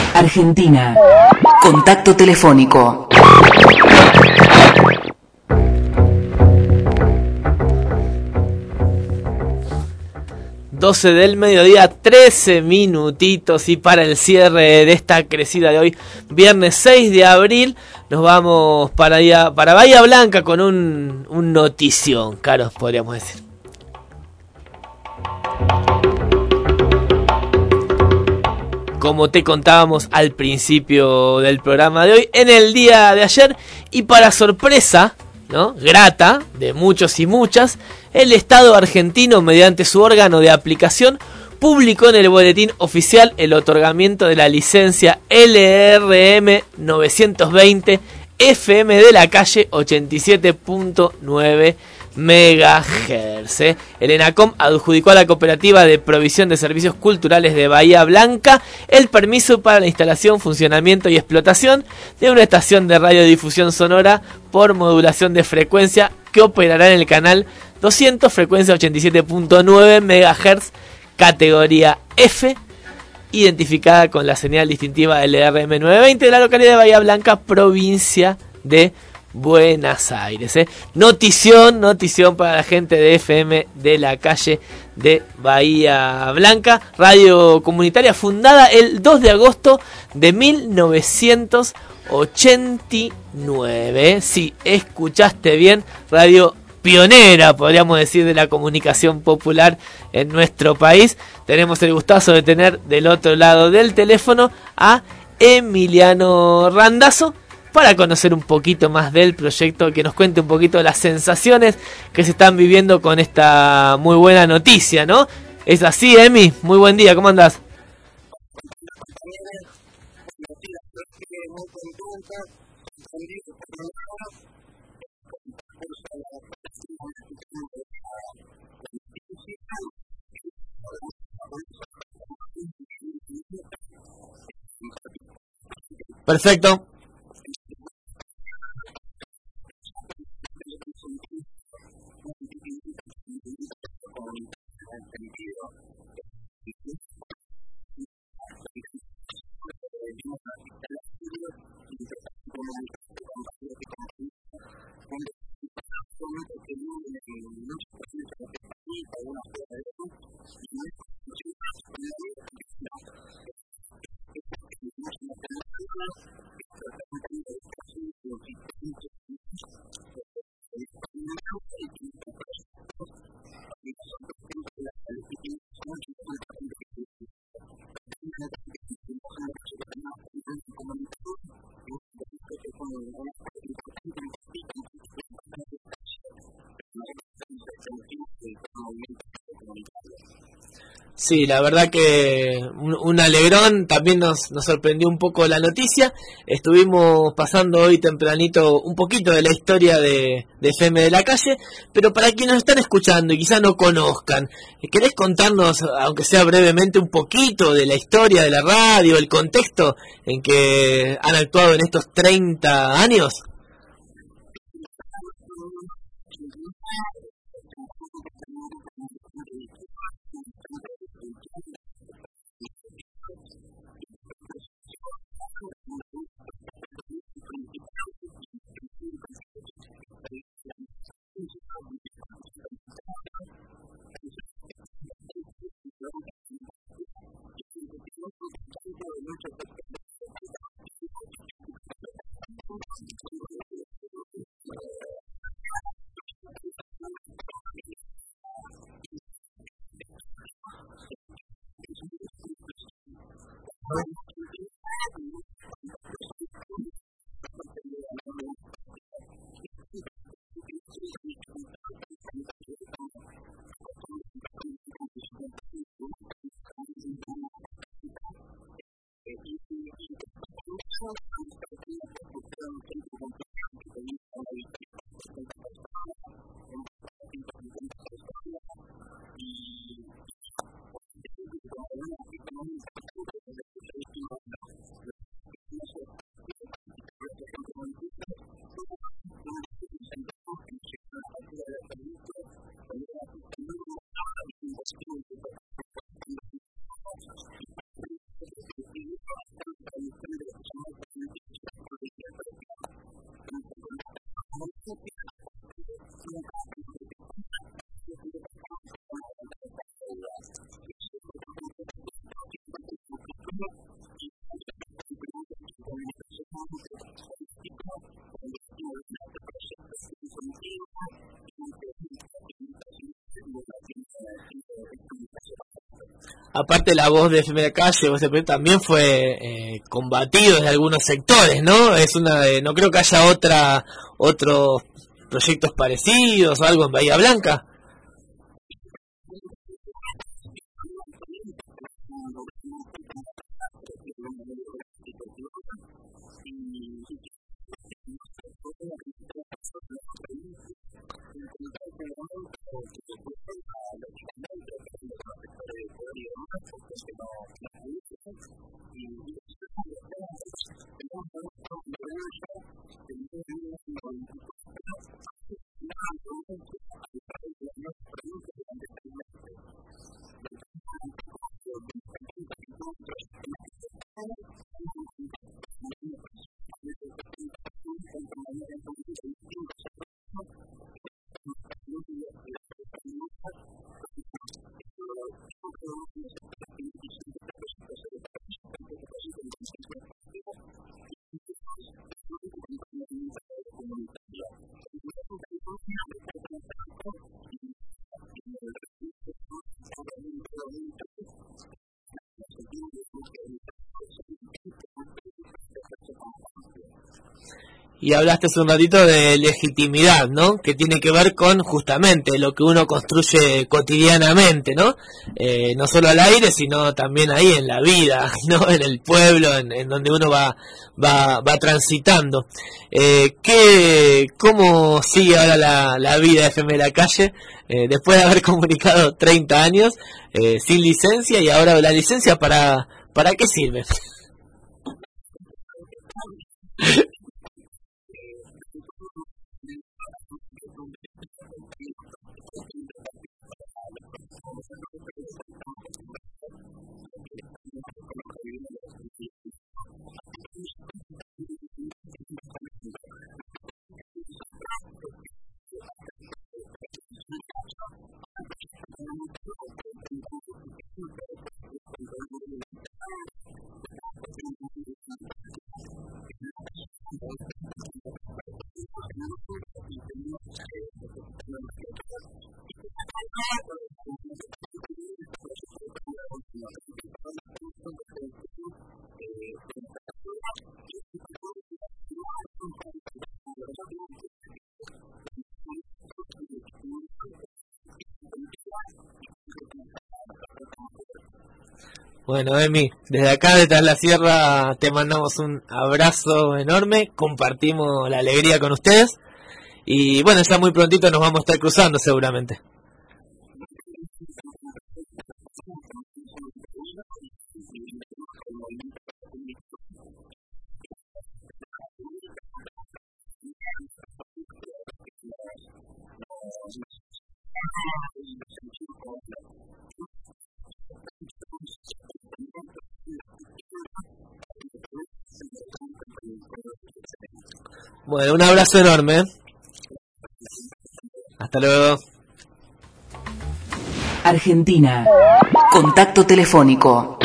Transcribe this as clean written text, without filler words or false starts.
Argentina. Contacto telefónico. 12 del mediodía, 13 minutitos, y para el cierre de esta crecida de hoy, viernes 6 de abril, nos vamos para Bahía Blanca con un notición, Carlos, podríamos decir. Como te contábamos al principio del programa de hoy, en el día de ayer, y para sorpresa, ¿no?, grata de muchos y muchas, el Estado argentino, mediante su órgano de aplicación, publicó en el boletín oficial el otorgamiento de la licencia LRM 920 FM de la calle 87.9 MHz. El ENACOM adjudicó a la Cooperativa de Provisión de Servicios Culturales de Bahía Blanca el permiso para la instalación, funcionamiento y explotación de una estación de radiodifusión sonora por modulación de frecuencia que operará en el canal 200, frecuencia 87.9 MHz, categoría F, identificada con la señal distintiva LRM 920 de la localidad de Bahía Blanca, provincia de Buenos Aires. Notición para la gente de FM de la calle de Bahía Blanca, radio comunitaria fundada el 2 de agosto de 1989. Sí, escuchaste bien, radio pionera, podríamos decir, de la comunicación popular en nuestro país. Tenemos el gustazo de tener del otro lado del teléfono a Emiliano Randazzo para conocer un poquito más del proyecto, que nos cuente un poquito de las sensaciones que se están viviendo con esta muy buena noticia, ¿no? ¿Es así, Emi? Muy buen día, ¿cómo andás? Perfecto. Sí, la verdad que un alegrón. También nos sorprendió un poco la noticia. Estuvimos pasando hoy tempranito un poquito de la historia de FM de la calle, pero para quienes nos están escuchando y quizás no conozcan, ¿querés contarnos, aunque sea brevemente, un poquito de la historia de la radio, el contexto en que han actuado en estos 30 años? aparte la voz de FM La Calle, vos también fue combatido desde algunos sectores, ¿no? No creo que haya otros proyectos parecidos o algo en Bahía Blanca. Y hablaste hace un ratito de legitimidad, ¿no? Que tiene que ver con justamente lo que uno construye cotidianamente, ¿no? No solo al aire, sino también ahí en la vida, ¿no? En el pueblo, en donde uno va transitando. ¿Cómo sigue ahora la vida de FM La Calle? Después de haber comunicado 30 años, sin licencia, y ahora la licencia, ¿para qué sirve? Bueno, Emi, desde acá, detrás de la sierra, te mandamos un abrazo enorme, compartimos la alegría con ustedes, y bueno, ya muy prontito nos vamos a estar cruzando seguramente. Bueno, un abrazo enorme. Hasta luego. Argentina. Contacto telefónico